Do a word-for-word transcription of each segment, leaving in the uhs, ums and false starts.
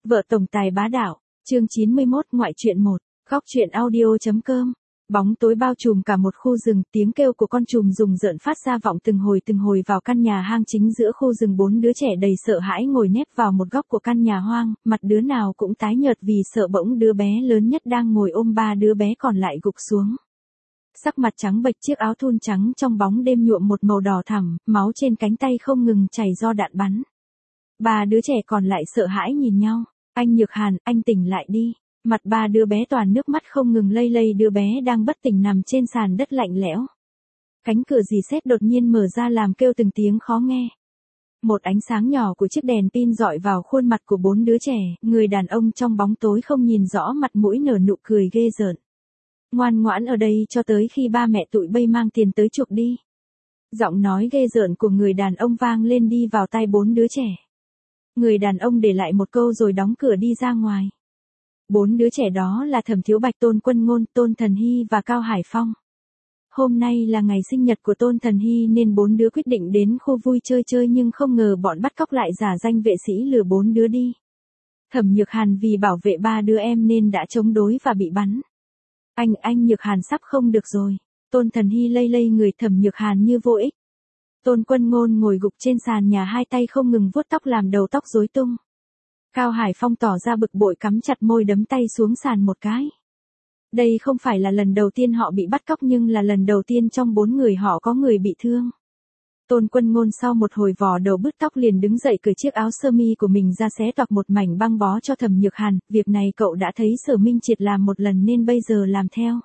Vợ tổng tài bá đạo, chương chín mươi mốt ngoại truyện một, góc truyện audio chấm com. Bóng tối bao trùm cả một khu rừng, tiếng kêu của con trùm rùng rợn phát ra vọng từng hồi từng hồi vào căn nhà hang chính giữa khu rừng. Bốn đứa trẻ đầy sợ hãi ngồi nép vào một góc của căn nhà hoang, mặt đứa nào cũng tái nhợt vì sợ. Bỗng đứa bé lớn nhất đang ngồi ôm ba đứa bé còn lại gục xuống. Sắc mặt trắng bệch, chiếc áo thun trắng trong bóng đêm nhuộm một màu đỏ thẳm, máu trên cánh tay không ngừng chảy do đạn bắn. Ba đứa trẻ còn lại sợ hãi nhìn nhau. Anh Nhược Hàn, anh tỉnh lại đi. Mặt ba đứa bé toàn nước mắt không ngừng lây lây. Đứa bé đang bất tỉnh nằm trên sàn đất lạnh lẽo. Cánh cửa rì sét đột nhiên mở ra làm kêu từng tiếng khó nghe. Một ánh sáng nhỏ của chiếc đèn pin dọi vào khuôn mặt của bốn đứa trẻ. Người đàn ông trong bóng tối không nhìn rõ mặt mũi, nở nụ cười ghê rợn. Ngoan ngoãn ở đây cho tới khi ba mẹ tụi bay mang tiền tới chuộc đi. Giọng nói ghê rợn của người đàn ông vang lên đi vào tai bốn đứa trẻ. Người đàn ông để lại một câu rồi đóng cửa đi ra ngoài. Bốn đứa trẻ đó là Thẩm Thiếu Bạch, Tôn Quân Ngôn, Tôn Thần Hy và Cao Hải Phong. Hôm nay là ngày sinh nhật của Tôn Thần Hy nên bốn đứa quyết định đến khu vui chơi chơi, nhưng không ngờ bọn bắt cóc lại giả danh vệ sĩ lừa bốn đứa đi. Thẩm Nhược Hàn vì bảo vệ ba đứa em nên đã chống đối và bị bắn. Anh, anh Nhược Hàn sắp không được rồi. Tôn Thần Hy lây lây người Thẩm Nhược Hàn như vô ích. Tôn Quân Ngôn ngồi gục trên sàn nhà, hai tay không ngừng vuốt tóc làm đầu tóc rối tung. Cao Hải Phong tỏ ra bực bội, cắm chặt môi đấm tay xuống sàn một cái. Đây không phải là lần đầu tiên họ bị bắt cóc, nhưng là lần đầu tiên trong bốn người họ có người bị thương. Tôn Quân Ngôn sau một hồi vò đầu bứt tóc liền đứng dậy cởi chiếc áo sơ mi của mình ra, xé toạc một mảnh băng bó cho Thẩm Nhược Hàn. Việc này cậu đã thấy Sở Minh Triệt làm một lần nên bây giờ làm theo.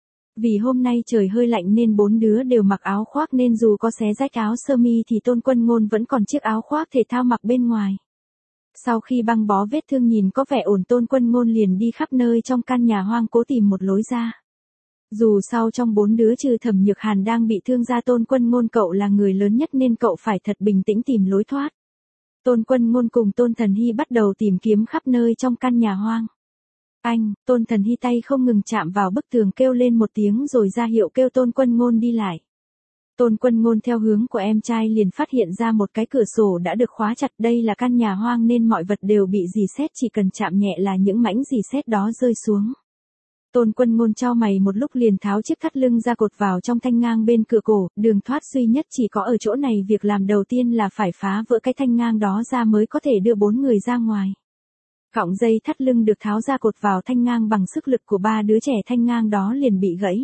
Vì hôm nay trời hơi lạnh nên bốn đứa đều mặc áo khoác, nên dù có xé rách áo sơ mi thì Tôn Quân Ngôn vẫn còn chiếc áo khoác thể thao mặc bên ngoài. Sau khi băng bó vết thương nhìn có vẻ ổn, Tôn Quân Ngôn liền đi khắp nơi trong căn nhà hoang cố tìm một lối ra. Dù sao trong bốn đứa trừ Thẩm Nhược Hàn đang bị thương ra, Tôn Quân Ngôn cậu là người lớn nhất nên cậu phải thật bình tĩnh tìm lối thoát. Tôn Quân Ngôn cùng Tôn Thần Hy bắt đầu tìm kiếm khắp nơi trong căn nhà hoang. Anh, Tôn Thần Hy tay không ngừng chạm vào bức tường kêu lên một tiếng rồi ra hiệu kêu Tôn Quân Ngôn đi lại. Tôn Quân Ngôn theo hướng của em trai liền phát hiện ra một cái cửa sổ đã được khóa chặt. Đây là căn nhà hoang nên mọi vật đều bị rỉ sét, chỉ cần chạm nhẹ là những mảnh rỉ sét đó rơi xuống. Tôn Quân Ngôn chau mày một lúc liền tháo chiếc thắt lưng ra cột vào trong thanh ngang bên cửa cổ. Đường thoát duy nhất chỉ có ở chỗ này. Việc làm đầu tiên là phải phá vỡ cái thanh ngang đó ra mới có thể đưa bốn người ra ngoài. Cọng dây thắt lưng được tháo ra cột vào thanh ngang bằng sức lực của ba đứa trẻ, thanh ngang đó liền bị gãy.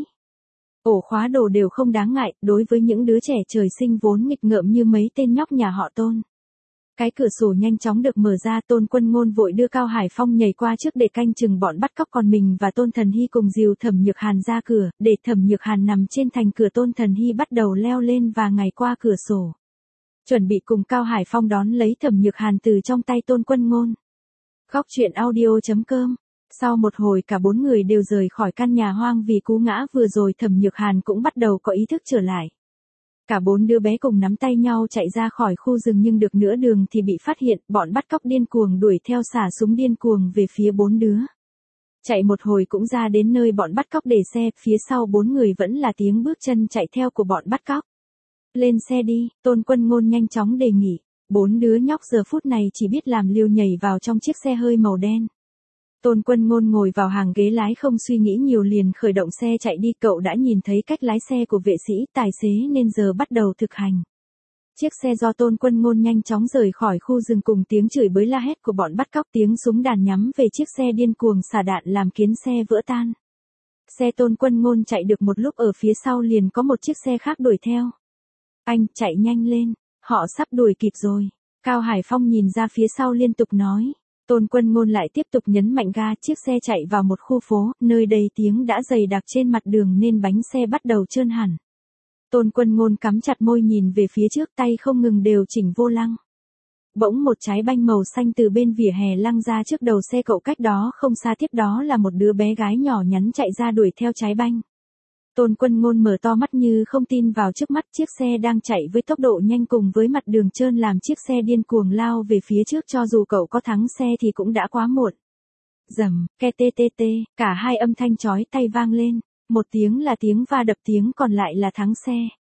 Ổ khóa đồ đều không đáng ngại, đối với những đứa trẻ trời sinh vốn nghịch ngợm như mấy tên nhóc nhà họ Tôn. Cái cửa sổ nhanh chóng được mở ra. Tôn Quân Ngôn vội đưa Cao Hải Phong nhảy qua trước để canh chừng bọn bắt cóc, còn mình và Tôn Thần Hy cùng dìu Thẩm Nhược Hàn ra cửa, để Thẩm Nhược Hàn nằm trên thành cửa. Tôn Thần Hy bắt đầu leo lên và ngảy qua cửa sổ, chuẩn bị cùng Cao Hải Phong đón lấy Thẩm Nhược Hàn từ trong tay Tôn Quân Ngôn. Góc truyện audio chấm com. Sau một hồi cả bốn người đều rời khỏi căn nhà hoang vì cú ngã vừa rồi. Thẩm Nhược Hàn cũng bắt đầu có ý thức trở lại. Cả bốn đứa bé cùng nắm tay nhau chạy ra khỏi khu rừng, nhưng được nửa đường thì bị phát hiện. Bọn bắt cóc điên cuồng đuổi theo, xả súng điên cuồng về phía bốn đứa. Chạy một hồi cũng ra đến nơi bọn bắt cóc để xe, phía sau bốn người vẫn là tiếng bước chân chạy theo của bọn bắt cóc. Lên xe đi, Tôn Quân Ngôn nhanh chóng đề nghị. Bốn đứa nhóc giờ phút này chỉ biết làm liều nhảy vào trong chiếc xe hơi màu đen. Tôn Quân Ngôn ngồi vào hàng ghế lái không suy nghĩ nhiều liền khởi động xe chạy đi. Cậu đã nhìn thấy cách lái xe của vệ sĩ tài xế nên giờ bắt đầu thực hành. Chiếc xe do Tôn Quân Ngôn nhanh chóng rời khỏi khu rừng cùng tiếng chửi bới la hét của bọn bắt cóc, tiếng súng đạn nhắm về chiếc xe điên cuồng xả đạn làm kiến xe vỡ tan. Xe Tôn Quân Ngôn chạy được một lúc ở phía sau liền có một chiếc xe khác đuổi theo. Anh, chạy nhanh lên, họ sắp đuổi kịp rồi. Cao Hải Phong nhìn ra phía sau liên tục nói. Tôn Quân Ngôn lại tiếp tục nhấn mạnh ga, chiếc xe chạy vào một khu phố, nơi đầy tiếng đã dày đặc trên mặt đường nên bánh xe bắt đầu trơn hẳn. Tôn Quân Ngôn cắm chặt môi nhìn về phía trước, tay không ngừng điều chỉnh vô lăng. Bỗng một trái banh màu xanh từ bên vỉa hè lăng ra trước đầu xe cậu, cách đó không xa tiếp đó là một đứa bé gái nhỏ nhắn chạy ra đuổi theo trái banh. Tôn Quân Ngôn mở to mắt như không tin vào trước mắt, chiếc xe đang chạy với tốc độ nhanh cùng với mặt đường trơn làm chiếc xe điên cuồng lao về phía trước. Cho dù cậu có thắng xe thì cũng đã quá muộn. Rầm, ke tê tê tê, cả hai âm thanh chói tai vang lên, một tiếng là tiếng va đập, tiếng còn lại là thắng xe.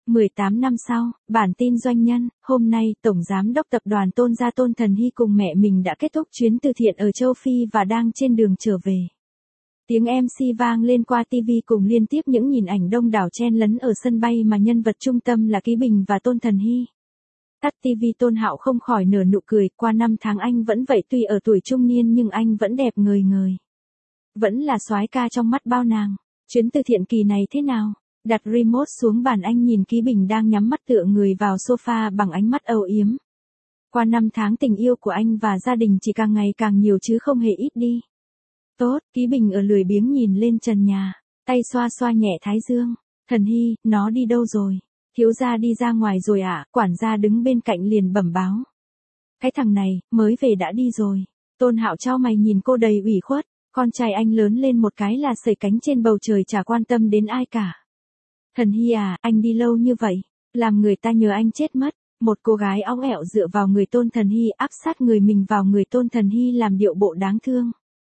mười tám năm sau, bản tin doanh nhân, hôm nay Tổng Giám đốc Tập đoàn Tôn gia Tôn Thần Hy cùng mẹ mình đã kết thúc chuyến từ thiện ở châu Phi và đang trên đường trở về. Tiếng em xê vang lên qua ti vi cùng liên tiếp những nhìn ảnh đông đảo chen lấn ở sân bay mà nhân vật trung tâm là Ký Bình và Tôn Thần Hy. Tắt ti vi Tôn Hạo không khỏi nở nụ cười, qua năm tháng anh vẫn vậy, tuy ở tuổi trung niên nhưng anh vẫn đẹp ngời ngời. Vẫn là soái ca trong mắt bao nàng. Chuyến từ thiện kỳ này thế nào? Đặt remote xuống bàn, anh nhìn Ký Bình đang nhắm mắt tựa người vào sofa bằng ánh mắt âu yếm. Qua năm tháng tình yêu của anh và gia đình chỉ càng ngày càng nhiều chứ không hề ít đi. Tốt, Ký Bình ở lười biếng nhìn lên trần nhà, tay xoa xoa nhẹ thái dương. Thần Hy, nó đi đâu rồi? Thiếu gia đi ra ngoài rồi ạ, à? Quản gia đứng bên cạnh liền bẩm báo. Cái thằng này, mới về đã đi rồi. Tôn Hạo chau mày nhìn cô đầy ủy khuất, con trai anh lớn lên một cái là sẩy cánh trên bầu trời, chả quan tâm đến ai cả. Thần Hy à, anh đi lâu như vậy, làm người ta nhớ anh chết mất. Một cô gái óng ẹo dựa vào người Tôn Thần Hy, áp sát người mình vào người Tôn Thần Hy làm điệu bộ đáng thương.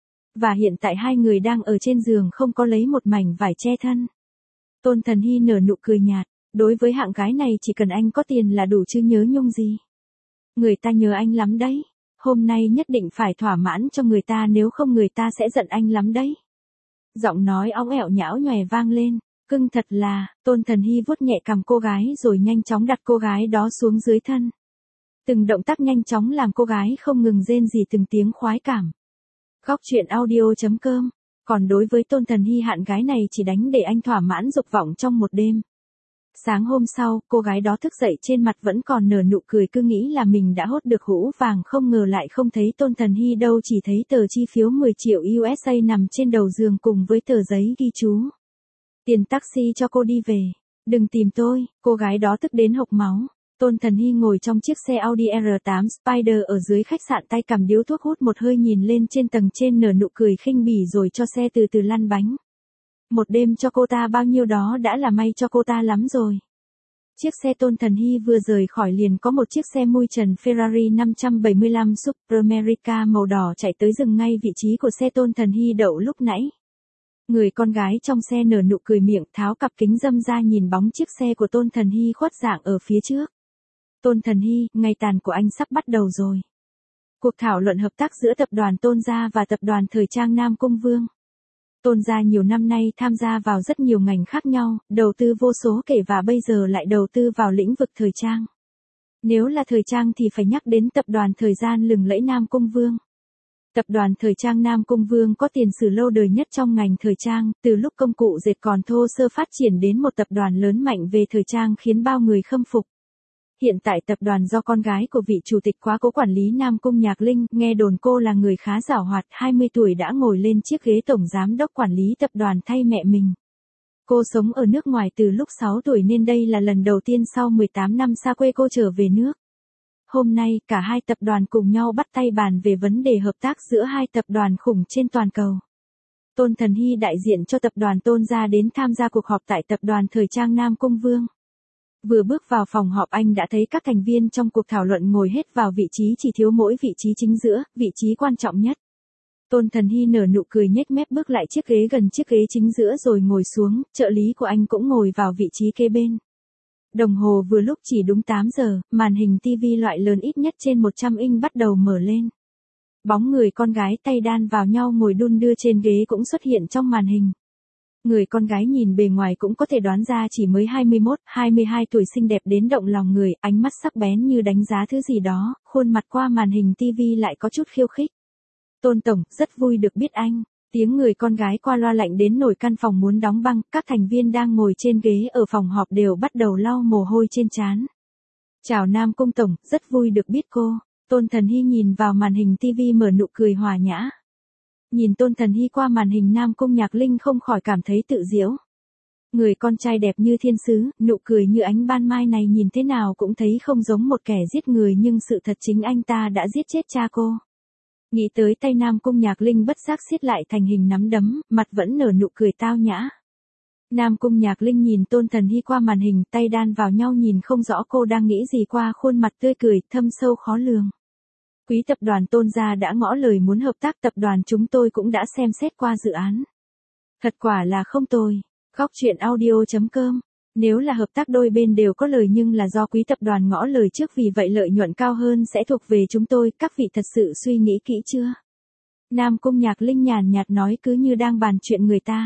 Và hiện tại hai người đang ở trên giường không có lấy một mảnh vải che thân. Tôn Thần Hy nở nụ cười nhạt, đối với hạng gái này chỉ cần anh có tiền là đủ chứ nhớ nhung gì. Người ta nhớ anh lắm đấy, hôm nay nhất định phải thỏa mãn cho người ta, nếu không người ta sẽ giận anh lắm đấy. Giọng nói óng ẹo nhão nhòe vang lên, cưng thật là. Tôn Thần Hy vuốt nhẹ cằm cô gái rồi nhanh chóng đặt cô gái đó xuống dưới thân. Từng động tác nhanh chóng làm cô gái không ngừng rên rỉ từng tiếng khoái cảm. Góc truyện audio chấm com. Còn đối với Tôn Thần Hy, hạn gái này chỉ đánh để anh thỏa mãn dục vọng trong một đêm. Sáng hôm sau, cô gái đó thức dậy trên mặt vẫn còn nở nụ cười, cứ nghĩ là mình đã hốt được hũ vàng, không ngờ lại không thấy Tôn Thần Hy đâu, chỉ thấy tờ chi phiếu mười triệu u ét a nằm trên đầu giường cùng với tờ giấy ghi chú. Tiền taxi cho cô đi về. Đừng tìm tôi, cô gái đó tức đến hộc máu. Tôn Thần Hy ngồi trong chiếc xe Audi R tám Spider ở dưới khách sạn, tay cầm điếu thuốc hút một hơi, nhìn lên trên tầng trên nở nụ cười khinh bỉ rồi cho xe từ từ lăn bánh. Một đêm cho cô ta bao nhiêu đó đã là may cho cô ta lắm rồi. Chiếc xe Tôn Thần Hy vừa rời khỏi liền có một chiếc xe mui trần Ferrari năm trăm bảy mươi lăm Superamerica màu đỏ chạy tới dừng ngay vị trí của xe Tôn Thần Hy đậu lúc nãy. Người con gái trong xe nở nụ cười miệng, tháo cặp kính râm ra nhìn bóng chiếc xe của Tôn Thần Hy khuất dạng ở phía trước. Tôn Thần Hy, ngày tàn của anh sắp bắt đầu rồi. Cuộc thảo luận hợp tác giữa tập đoàn Tôn gia và tập đoàn thời trang Nam Cung Vương. Tôn gia nhiều năm nay tham gia vào rất nhiều ngành khác nhau, đầu tư vô số kể, và bây giờ lại đầu tư vào lĩnh vực thời trang. Nếu là thời trang thì phải nhắc đến tập đoàn thời gian lừng lẫy Nam Cung Vương. Tập đoàn thời trang Nam Cung Vương có tiền sử lâu đời nhất trong ngành thời trang, từ lúc công cụ dệt còn thô sơ phát triển đến một tập đoàn lớn mạnh về thời trang khiến bao người khâm phục. Hiện tại tập đoàn do con gái của vị chủ tịch quá cố quản lý Nam Cung Nhạc Linh, nghe đồn cô là người khá giàu hoạt, hai mươi tuổi đã ngồi lên chiếc ghế tổng giám đốc quản lý tập đoàn thay mẹ mình. Cô sống ở nước ngoài từ lúc sáu tuổi nên đây là lần đầu tiên sau mười tám năm xa quê cô trở về nước. Hôm nay, cả hai tập đoàn cùng nhau bắt tay bàn về vấn đề hợp tác giữa hai tập đoàn khủng trên toàn cầu. Tôn Thần Hy đại diện cho tập đoàn Tôn gia đến tham gia cuộc họp tại tập đoàn thời trang Nam Cung Vương. Vừa bước vào phòng họp anh đã thấy các thành viên trong cuộc thảo luận ngồi hết vào vị trí, chỉ thiếu mỗi vị trí chính giữa, vị trí quan trọng nhất. Tôn Thần Hy nở nụ cười nhếch mép bước lại chiếc ghế gần chiếc ghế chính giữa rồi ngồi xuống, trợ lý của anh cũng ngồi vào vị trí kế bên. Đồng hồ vừa lúc chỉ đúng tám giờ, màn hình ti vi loại lớn ít nhất trên một trăm inch bắt đầu mở lên. Bóng người con gái tay đan vào nhau ngồi đung đưa trên ghế cũng xuất hiện trong màn hình. Người con gái nhìn bề ngoài cũng có thể đoán ra chỉ mới hai mươi mốt, hai mươi hai tuổi, xinh đẹp đến động lòng người, ánh mắt sắc bén như đánh giá thứ gì đó, khuôn mặt qua màn hình ti vi lại có chút khiêu khích. Tôn tổng, rất vui được biết anh. Tiếng người con gái qua loa lạnh đến nổi căn phòng muốn đóng băng, các thành viên đang ngồi trên ghế ở phòng họp đều bắt đầu lau mồ hôi trên trán. Chào Nam Cung tổng, rất vui được biết cô. Tôn Thần Hy nhìn vào màn hình ti vi mở nụ cười hòa nhã. Nhìn Tôn Thần Hy qua màn hình, Nam Cung Nhạc Linh không khỏi cảm thấy tự diễu. Người con trai đẹp như thiên sứ, nụ cười như ánh ban mai này nhìn thế nào cũng thấy không giống một kẻ giết người, nhưng sự thật chính anh ta đã giết chết cha cô. Nghĩ tới tay, Nam Cung Nhạc Linh bất giác siết lại thành hình nắm đấm, mặt vẫn nở nụ cười tao nhã. Nam Cung Nhạc Linh nhìn Tôn Thần Hy qua màn hình, tay đan vào nhau nhìn không rõ cô đang nghĩ gì qua khuôn mặt tươi cười thâm sâu khó lường. Quý tập đoàn Tôn gia đã ngỏ lời muốn hợp tác, tập đoàn chúng tôi cũng đã xem xét qua dự án. Thật quả là không tồi. Góc truyện audio chấm com Nếu là hợp tác đôi bên đều có lời nhưng là do quý tập đoàn ngỏ lời trước vì vậy lợi nhuận cao hơn sẽ thuộc về chúng tôi, các vị thật sự suy nghĩ kỹ chưa? Nam Cung Nhạc Linh nhàn nhạt nói cứ như đang bàn chuyện người ta.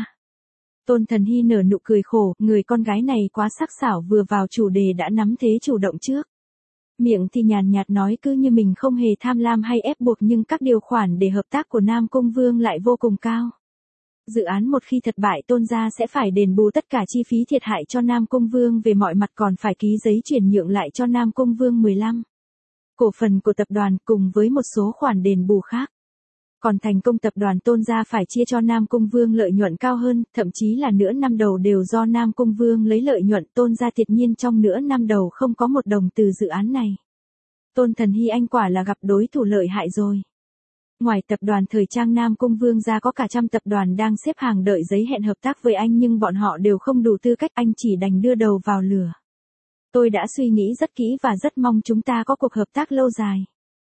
Tôn Thần Hy nở nụ cười khổ, người con gái này quá sắc sảo vừa vào chủ đề đã nắm thế chủ động trước. Miệng thì nhàn nhạt nói cứ như mình không hề tham lam hay ép buộc nhưng các điều khoản để hợp tác của Nam Cung Vương lại vô cùng cao. Dự án một khi thất bại Tôn gia sẽ phải đền bù tất cả chi phí thiệt hại cho Nam Cung Vương về mọi mặt còn phải ký giấy chuyển nhượng lại cho Nam Cung Vương mười lăm cổ phần của tập đoàn cùng với một số khoản đền bù khác. Còn thành công tập đoàn Tôn gia phải chia cho Nam Cung Vương lợi nhuận cao hơn, thậm chí là nửa năm đầu đều do Nam Cung Vương lấy lợi nhuận, Tôn gia thiệt nhiên trong nửa năm đầu không có một đồng từ dự án này. Tôn Thần Hy anh quả là gặp đối thủ lợi hại rồi. Ngoài tập đoàn thời trang Nam Cung Vương ra có cả trăm tập đoàn đang xếp hàng đợi giấy hẹn hợp tác với anh nhưng bọn họ đều không đủ tư cách, anh chỉ đành đưa đầu vào lửa. Tôi đã suy nghĩ rất kỹ và rất mong chúng ta có cuộc hợp tác lâu dài.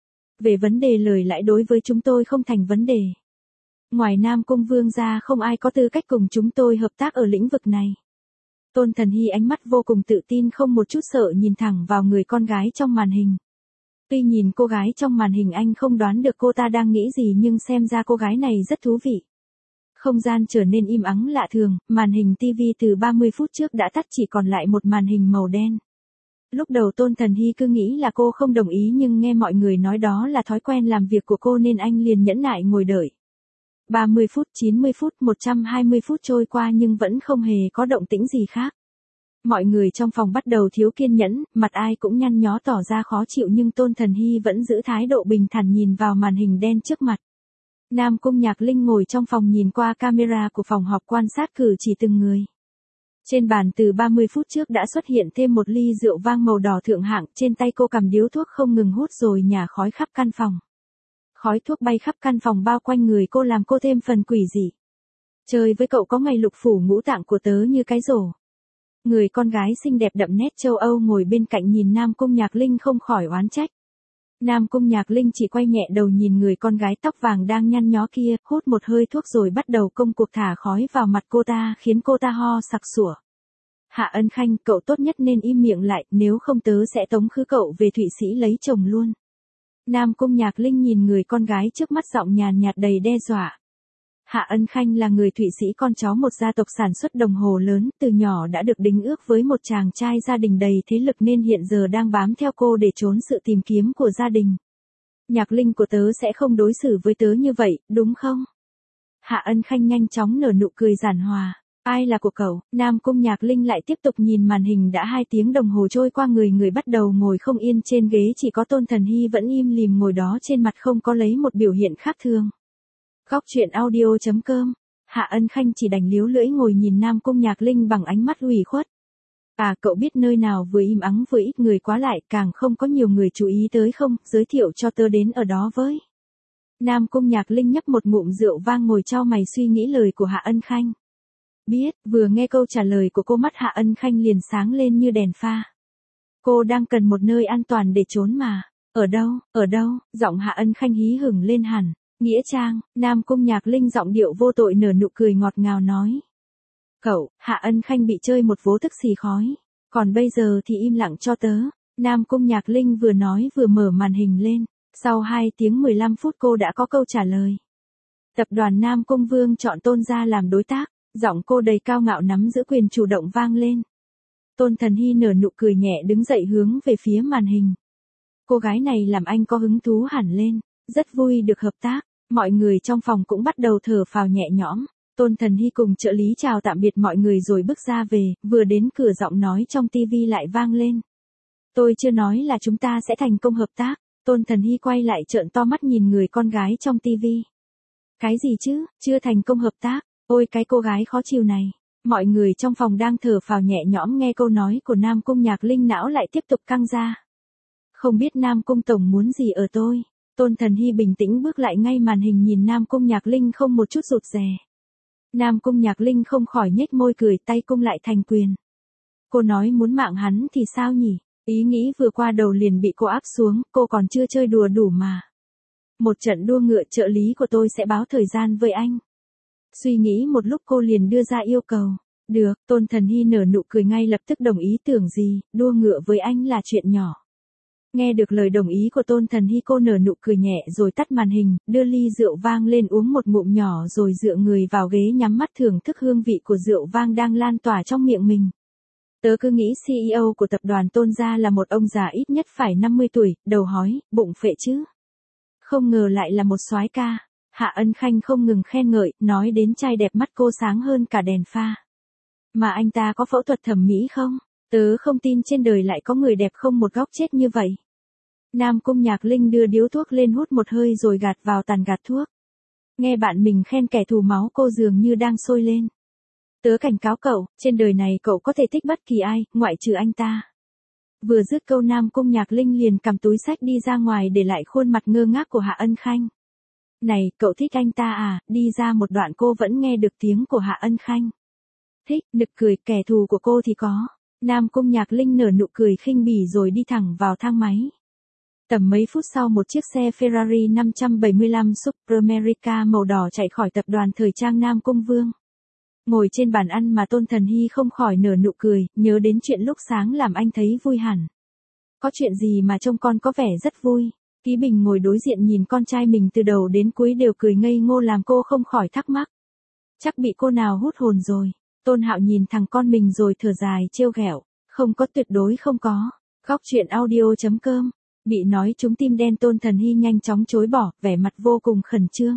Về vấn đề lời lãi đối với chúng tôi không thành vấn đề. Ngoài Nam Cung Vương ra không ai có tư cách cùng chúng tôi hợp tác ở lĩnh vực này. Tôn Thần Hy ánh mắt vô cùng tự tin không một chút sợ nhìn thẳng vào người con gái trong màn hình. Tuy nhìn cô gái trong màn hình anh không đoán được cô ta đang nghĩ gì nhưng xem ra cô gái này rất thú vị. Không gian trở nên im ắng lạ thường, màn hình ti vi từ ba mươi phút trước đã tắt chỉ còn lại một màn hình màu đen. Lúc đầu Tôn Thần Hy cứ nghĩ là cô không đồng ý nhưng nghe mọi người nói đó là thói quen làm việc của cô nên anh liền nhẫn nại ngồi đợi. ba mươi phút, chín mươi phút, một trăm hai mươi phút trôi qua nhưng vẫn không hề có động tĩnh gì khác. Mọi người trong phòng bắt đầu thiếu kiên nhẫn, mặt ai cũng nhăn nhó tỏ ra khó chịu nhưng Tôn Thần Hy vẫn giữ thái độ bình thản nhìn vào màn hình đen trước mặt. Nam Cung Nhạc Linh ngồi trong phòng nhìn qua camera của phòng họp quan sát cử chỉ từng người. Trên bàn từ ba mươi phút trước đã xuất hiện thêm một ly rượu vang màu đỏ thượng hạng, trên tay cô cầm điếu thuốc không ngừng hút rồi nhả khói khắp căn phòng. Khói thuốc bay khắp căn phòng bao quanh người cô làm cô thêm phần quỷ dị. Chơi với cậu có ngày lục phủ ngũ tạng của tớ như cái rổ. Người con gái xinh đẹp đậm nét châu Âu ngồi bên cạnh nhìn Nam Cung Nhạc Linh không khỏi oán trách. Nam Cung Nhạc Linh chỉ quay nhẹ đầu nhìn người con gái tóc vàng đang nhăn nhó kia, hút một hơi thuốc rồi bắt đầu công cuộc thả khói vào mặt cô ta khiến cô ta ho sặc sủa. Hạ Ân Khanh, cậu tốt nhất nên im miệng lại, nếu không tớ sẽ tống khứ cậu về Thụy Sĩ lấy chồng luôn. Nam Cung Nhạc Linh nhìn người con gái trước mắt giọng nhàn nhạt đầy đe dọa. Hạ Ân Khanh là người Thụy Sĩ con cháu một gia tộc sản xuất đồng hồ lớn, từ nhỏ đã được đính ước với một chàng trai gia đình đầy thế lực nên hiện giờ đang bám theo cô để trốn sự tìm kiếm của gia đình. Nhạc Linh của tớ sẽ không đối xử với tớ như vậy, đúng không? Hạ Ân Khanh nhanh chóng nở nụ cười giản hòa. Ai là của cậu? Nam Cung Nhạc Linh lại tiếp tục nhìn màn hình đã hai tiếng đồng hồ trôi qua người người bắt đầu ngồi không yên trên ghế chỉ có Tôn Thần Hy vẫn im lìm ngồi đó trên mặt không có lấy một biểu hiện khác thường. Góc truyện audio chấm com Hạ Ân Khanh chỉ đành líu lưỡi ngồi nhìn Nam Cung Nhạc Linh bằng ánh mắt ủy khuất. À cậu biết nơi nào vừa im ắng vừa ít người quá lại càng không có nhiều người chú ý tới không, giới thiệu cho tớ đến ở đó với. Nam Cung Nhạc Linh nhấp một ngụm rượu vang ngồi chau mày suy nghĩ lời của Hạ Ân Khanh. Biết, vừa nghe câu trả lời của cô mắt Hạ Ân Khanh liền sáng lên như đèn pha. Cô đang cần một nơi an toàn để trốn mà. Ở đâu, ở đâu, giọng Hạ Ân Khanh hí hửng lên hẳn. Nghĩa Trang, Nam Cung Nhạc Linh giọng điệu vô tội nở nụ cười ngọt ngào nói. Cậu, Hạ Ân Khanh bị chơi một vố tức xì khói. Còn bây giờ thì im lặng cho tớ. Nam Cung Nhạc Linh vừa nói vừa mở màn hình lên. Sau hai tiếng mười lăm phút cô đã có câu trả lời. Tập đoàn Nam Cung Vương chọn Tôn gia làm đối tác. Giọng cô đầy cao ngạo nắm giữ quyền chủ động vang lên. Tôn Thần Hy nở nụ cười nhẹ đứng dậy hướng về phía màn hình. Cô gái này làm anh có hứng thú hẳn lên. Rất vui được hợp tác. Mọi người trong phòng cũng bắt đầu thở phào nhẹ nhõm. Tôn Thần Hy cùng trợ lý chào tạm biệt mọi người rồi bước ra về, vừa đến cửa giọng nói trong tivi lại vang lên. Tôi chưa nói là chúng ta sẽ thành công hợp tác. Tôn Thần Hy quay lại trợn to mắt nhìn người con gái trong tivi. Cái gì chứ, chưa thành công hợp tác, ôi cái cô gái khó chịu này. Mọi người trong phòng đang thở phào nhẹ nhõm nghe câu nói của Nam Cung Nhạc Linh não lại tiếp tục căng ra. Không biết Nam Cung Tổng muốn gì ở tôi. Tôn Thần Hy bình tĩnh bước lại ngay màn hình nhìn Nam Cung Nhạc Linh không một chút rụt rè. Nam Cung Nhạc Linh không khỏi nhếch môi cười tay cung lại thành quyền. Cô nói muốn mạng hắn thì sao nhỉ? Ý nghĩ vừa qua đầu liền bị cô áp xuống, cô còn chưa chơi đùa đủ mà. Một trận đua ngựa trợ lý của tôi sẽ báo thời gian với anh. Suy nghĩ một lúc cô liền đưa ra yêu cầu. Được, Tôn Thần Hy nở nụ cười ngay lập tức đồng ý, tưởng gì, đua ngựa với anh là chuyện nhỏ. Nghe được lời đồng ý của Tôn Thần Hy, cô nở nụ cười nhẹ rồi tắt màn hình, đưa ly rượu vang lên uống một ngụm nhỏ rồi dựa người vào ghế nhắm mắt thưởng thức hương vị của rượu vang đang lan tỏa trong miệng mình. Tớ cứ nghĩ xê e ô của tập đoàn Tôn gia là một ông già ít nhất phải năm mươi tuổi, đầu hói, bụng phệ chứ. Không ngờ lại là một soái ca. Hạ Ân Khanh không ngừng khen ngợi, nói đến trai đẹp mắt cô sáng hơn cả đèn pha. Mà anh ta có phẫu thuật thẩm mỹ không? Tớ không tin trên đời lại có người đẹp không một góc chết như vậy. Nam Cung Nhạc Linh đưa điếu thuốc lên hút một hơi rồi gạt vào tàn gạt thuốc. Nghe bạn mình khen kẻ thù máu cô dường như đang sôi lên. Tớ cảnh cáo cậu, trên đời này cậu có thể thích bất kỳ ai, ngoại trừ anh ta. Vừa dứt câu Nam Cung Nhạc Linh liền cầm túi sách đi ra ngoài để lại khuôn mặt ngơ ngác của Hạ Ân Khanh. Này, cậu thích anh ta à? Đi ra một đoạn cô vẫn nghe được tiếng của Hạ Ân Khanh. Thích, nực cười, kẻ thù của cô thì có. Nam Cung Nhạc Linh nở nụ cười khinh bỉ rồi đi thẳng vào thang máy. Tầm mấy phút sau một chiếc xe Ferrari năm trăm bảy mươi lăm Superamerica màu đỏ chạy khỏi tập đoàn thời trang Nam Cung Vương. Ngồi trên bàn ăn mà Tôn Thần Hy không khỏi nở nụ cười, nhớ đến chuyện lúc sáng làm anh thấy vui hẳn. Có chuyện gì mà trông con có vẻ rất vui. Ký Bình ngồi đối diện nhìn con trai mình từ đầu đến cuối đều cười ngây ngô làm cô không khỏi thắc mắc. Chắc bị cô nào hút hồn rồi. Tôn Hạo nhìn thằng con mình rồi thở dài trêu ghẹo. Không có, tuyệt đối không có. Góc truyện audio chấm com. Bị nói trúng tim đen Tôn Thần Hy nhanh chóng chối bỏ, vẻ mặt vô cùng khẩn trương.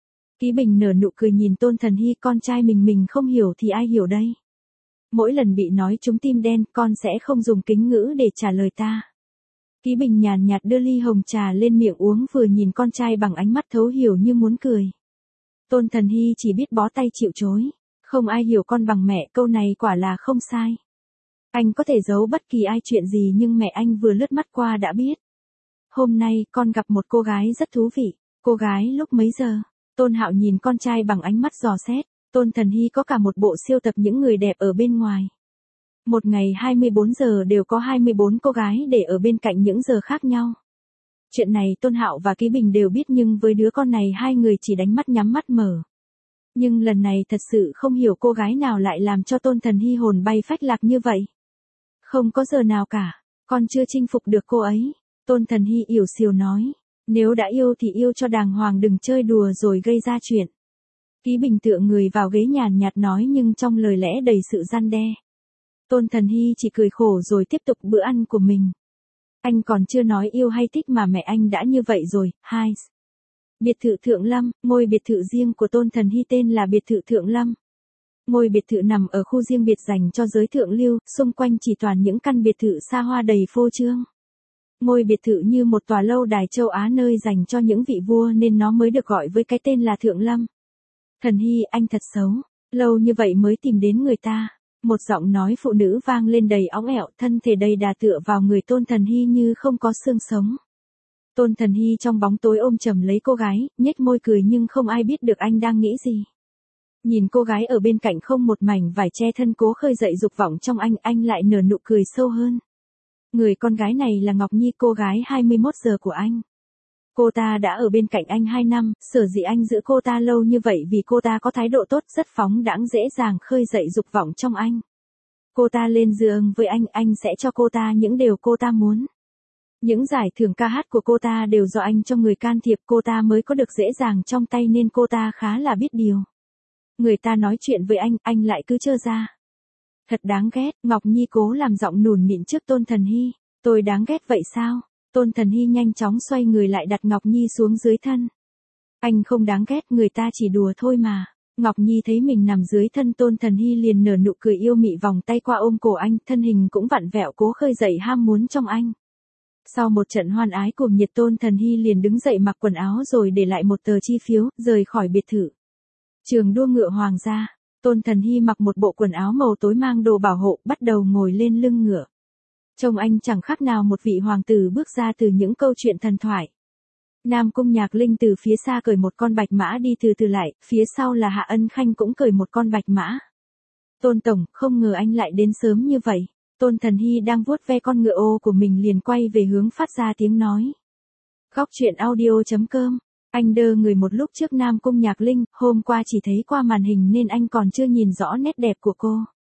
Ký Bình nở nụ cười nhìn Tôn Thần Hy, con trai mình mình không hiểu thì ai hiểu đây. Mỗi lần bị nói trúng tim đen con sẽ không dùng kính ngữ để trả lời ta. Ký Bình nhàn nhạt đưa ly hồng trà lên miệng uống vừa nhìn con trai bằng ánh mắt thấu hiểu như muốn cười. Tôn Thần Hy chỉ biết bó tay chịu chối. Không ai hiểu con bằng mẹ, câu này quả là không sai. Anh có thể giấu bất kỳ ai chuyện gì nhưng mẹ anh vừa lướt mắt qua đã biết. Hôm nay con gặp một cô gái rất thú vị. Cô gái lúc mấy giờ? Tôn Hạo nhìn con trai bằng ánh mắt dò xét. Tôn Thần Hy có cả một bộ siêu tập những người đẹp ở bên ngoài. Một ngày hai mươi bốn giờ đều có hai mươi bốn cô gái để ở bên cạnh những giờ khác nhau. Chuyện này Tôn Hạo và Ký Bình đều biết nhưng với đứa con này hai người chỉ đánh mắt nhắm mắt mở. Nhưng lần này thật sự không hiểu cô gái nào lại làm cho Tôn Thần Hy hồn bay phách lạc như vậy. Không có giờ nào cả, con chưa chinh phục được cô ấy. Tôn Thần Hy yểu xìu nói, nếu đã yêu thì yêu cho đàng hoàng, đừng chơi đùa rồi gây ra chuyện. Ký Bình tựa người vào ghế nhàn nhạt nói nhưng trong lời lẽ đầy sự gian đe. Tôn Thần Hy chỉ cười khổ rồi tiếp tục bữa ăn của mình. Anh còn chưa nói yêu hay thích mà mẹ anh đã như vậy rồi. Hai. Biệt thự Thượng Lâm, ngôi biệt thự riêng của Tôn Thần Hy tên là biệt thự Thượng Lâm. Ngôi biệt thự nằm ở khu riêng biệt dành cho giới thượng lưu, xung quanh chỉ toàn những căn biệt thự xa hoa đầy phô trương. Ngôi biệt thự như một tòa lâu đài châu Á nơi dành cho những vị vua nên nó mới được gọi với cái tên là Thượng Lâm. Thần Hy, anh thật xấu, lâu như vậy mới tìm đến người ta. Một giọng nói phụ nữ vang lên đầy óng ẹo, thân thể đầy đà tựa vào người Tôn Thần Hy như không có xương sống. Tôn Thần Hy trong bóng tối ôm chầm lấy cô gái, nhếch môi cười nhưng không ai biết được anh đang nghĩ gì. Nhìn cô gái ở bên cạnh không một mảnh vải che thân cố khơi dậy dục vọng trong anh, anh lại nở nụ cười sâu hơn. Người con gái này là Ngọc Nhi, cô gái hai mươi mốt giờ của anh. Cô ta đã ở bên cạnh anh hai năm, sở dĩ anh giữ cô ta lâu như vậy vì cô ta có thái độ tốt, rất phóng đãng, dễ dàng khơi dậy dục vọng trong anh. Cô ta lên giường với anh, anh sẽ cho cô ta những điều cô ta muốn. Những giải thưởng ca hát của cô ta đều do anh cho người can thiệp, cô ta mới có được dễ dàng trong tay nên cô ta khá là biết điều. Người ta nói chuyện với anh, anh lại cứ trơ ra. Thật đáng ghét, Ngọc Nhi cố làm giọng nùn nịn trước Tôn Thần Hy. Tôi đáng ghét vậy sao? Tôn Thần Hy nhanh chóng xoay người lại đặt Ngọc Nhi xuống dưới thân. Anh không đáng ghét, người ta chỉ đùa thôi mà. Ngọc Nhi thấy mình nằm dưới thân Tôn Thần Hy liền nở nụ cười yêu mị, vòng tay qua ôm cổ anh, thân hình cũng vặn vẹo cố khơi dậy ham muốn trong anh. Sau một trận hoan ái cuồng nhiệt, Tôn Thần Hy liền đứng dậy mặc quần áo rồi để lại một tờ chi phiếu, rời khỏi biệt thự. Trường đua ngựa hoàng gia, Tôn Thần Hy mặc một bộ quần áo màu tối mang đồ bảo hộ, bắt đầu ngồi lên lưng ngựa. Trông anh chẳng khác nào một vị hoàng tử bước ra từ những câu chuyện thần thoại. Nam Cung Nhạc Linh từ phía xa cởi một con bạch mã đi từ từ lại, phía sau là Hạ Ân Khanh cũng cởi một con bạch mã. Tôn tổng, không ngờ anh lại đến sớm như vậy. Tôn Thần Hy đang vuốt ve con ngựa ô của mình liền quay về hướng phát ra tiếng nói. Góc truyện audio chấm com. Anh đơ người một lúc trước Nam Cung Nhạc Linh, hôm qua chỉ thấy qua màn hình nên anh còn chưa nhìn rõ nét đẹp của cô.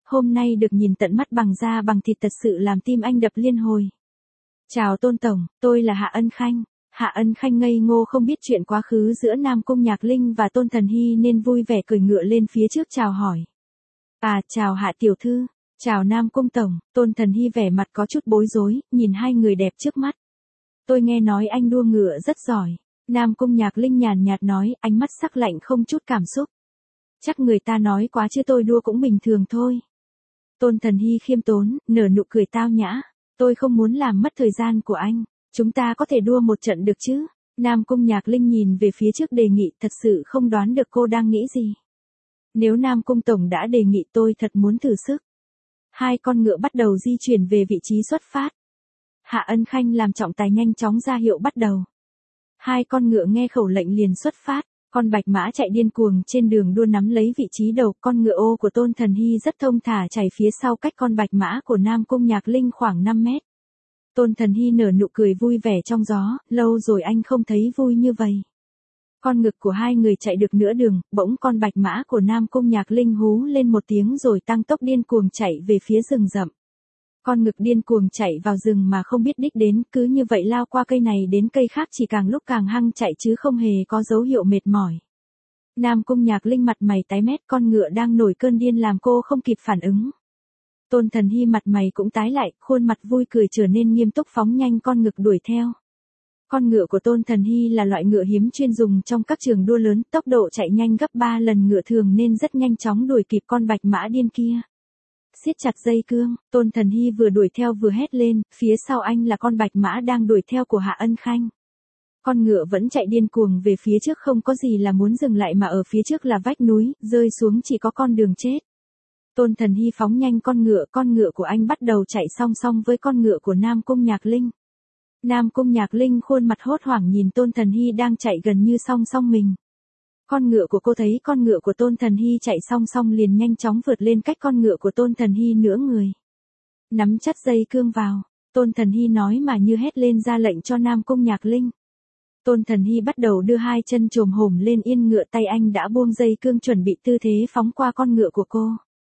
hôm nay được nhìn tận mắt bằng da bằng thịt thật sự làm tim anh đập liên hồi. Chào Tôn Tổng, tôi là Hạ Ân Khanh. Hạ Ân Khanh ngây ngô không biết chuyện quá khứ giữa Nam Cung Nhạc Linh và Tôn Thần Hy nên vui vẻ cười ngựa lên phía trước chào hỏi. À, chào Hạ Tiểu Thư, chào Nam Cung Tổng. Tôn Thần Hy vẻ mặt có chút bối rối, nhìn hai người đẹp trước mắt. Tôi nghe nói anh đua ngựa rất giỏi. Nam Cung Nhạc Linh nhàn nhạt nói, ánh mắt sắc lạnh không chút cảm xúc. Chắc người ta nói quá chứ tôi đua cũng bình thường thôi. Tôn Thần Hy khiêm tốn, nở nụ cười tao nhã. Tôi không muốn làm mất thời gian của anh. Chúng ta có thể đua một trận được chứ? Nam Cung Nhạc Linh nhìn về phía trước đề nghị, thật sự không đoán được cô đang nghĩ gì. Nếu Nam Cung Tổng đã đề nghị tôi thật muốn thử sức. Hai con ngựa bắt đầu di chuyển về vị trí xuất phát. Hạ Ân Khanh làm trọng tài nhanh chóng ra hiệu bắt đầu. Hai con ngựa nghe khẩu lệnh liền xuất phát. Con bạch mã chạy điên cuồng trên đường đua nắm lấy vị trí đầu. Con ngựa ô của Tôn Thần Hy rất thông thả chạy phía sau cách con bạch mã của Nam Cung Nhạc Linh khoảng năm mét. Tôn Thần Hy nở nụ cười vui vẻ trong gió, lâu rồi anh không thấy vui như vậy. Con ngực của hai người chạy được nửa đường, bỗng con bạch mã của Nam Cung Nhạc Linh hú lên một tiếng rồi tăng tốc điên cuồng chạy về phía rừng rậm. Con ngực điên cuồng chạy vào rừng mà không biết đích đến, cứ như vậy lao qua cây này đến cây khác chỉ càng lúc càng hăng chạy chứ không hề có dấu hiệu mệt mỏi. Nam Cung Nhạc Linh mặt mày tái mét, con ngựa đang nổi cơn điên làm cô không kịp phản ứng. Tôn Thần Hy mặt mày cũng tái lại, khuôn mặt vui cười trở nên nghiêm túc phóng nhanh con ngực đuổi theo. Con ngựa của Tôn Thần Hy là loại ngựa hiếm chuyên dùng trong các trường đua lớn, tốc độ chạy nhanh gấp ba lần ngựa thường nên rất nhanh chóng đuổi kịp con bạch mã điên kia. Siết chặt dây cương, Tôn Thần Hy vừa đuổi theo vừa hét lên, phía sau anh là con bạch mã đang đuổi theo của Hạ Ân Khanh. Con ngựa vẫn chạy điên cuồng về phía trước, không có gì là muốn dừng lại mà ở phía trước là vách núi, rơi xuống chỉ có con đường chết. Tôn Thần Hy phóng nhanh con ngựa, con ngựa của anh bắt đầu chạy song song với con ngựa của Nam Cung Nhạc Linh. Nam Cung Nhạc Linh khuôn mặt hốt hoảng nhìn Tôn Thần Hy đang chạy gần như song song mình. Con ngựa của cô thấy con ngựa của Tôn Thần Hy chạy song song liền nhanh chóng vượt lên cách con ngựa của Tôn Thần Hy nửa người. Nắm chặt dây cương vào, Tôn Thần Hy nói mà như hét lên ra lệnh cho Nam Cung Nhạc Linh. Tôn Thần Hy bắt đầu đưa hai chân chồm hổm lên yên ngựa, tay anh đã buông dây cương chuẩn bị tư thế phóng qua con ngựa của cô.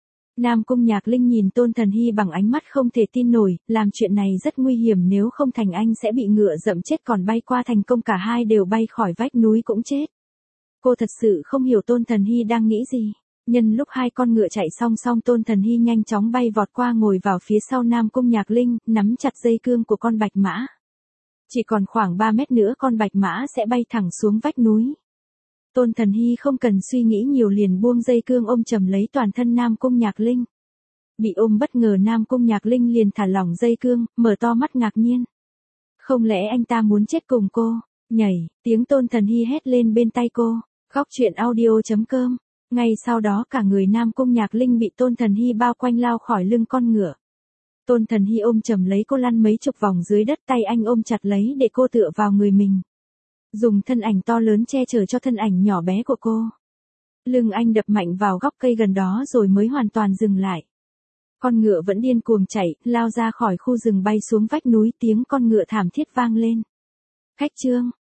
Nam Cung Nhạc Linh nhìn Tôn Thần Hy bằng ánh mắt không thể tin nổi, làm chuyện này rất nguy hiểm, nếu không thành anh sẽ bị ngựa dẫm chết, còn bay qua thành công cả hai đều bay khỏi vách núi cũng chết. Cô thật sự không hiểu Tôn Thần Hy đang nghĩ gì. Nhân lúc hai con ngựa chạy song song, Tôn Thần Hy nhanh chóng bay vọt qua ngồi vào phía sau Nam Cung Nhạc Linh, nắm chặt dây cương của con bạch mã. Chỉ còn khoảng ba mét nữa con bạch mã sẽ bay thẳng xuống vách núi. Tôn Thần Hy không cần suy nghĩ nhiều liền buông dây cương ôm chầm lấy toàn thân Nam Cung Nhạc Linh. Bị ôm bất ngờ Nam Cung Nhạc Linh liền thả lỏng dây cương, mở to mắt ngạc nhiên. Không lẽ anh ta muốn chết cùng cô? Nhảy, tiếng Tôn Thần Hy hét lên bên tai cô. Góc truyện audio chấm com. Ngay sau đó cả người Nam Cung Nhạc Linh bị Tôn Thần Hy bao quanh lao khỏi lưng con ngựa. Tôn Thần Hy ôm chầm lấy cô lăn mấy chục vòng dưới đất, tay anh ôm chặt lấy để cô tựa vào người mình. Dùng thân ảnh to lớn che chở cho thân ảnh nhỏ bé của cô. Lưng anh đập mạnh vào góc cây gần đó rồi mới hoàn toàn dừng lại. Con ngựa vẫn điên cuồng chạy, lao ra khỏi khu rừng bay xuống vách núi, tiếng con ngựa thảm thiết vang lên. Khách trương,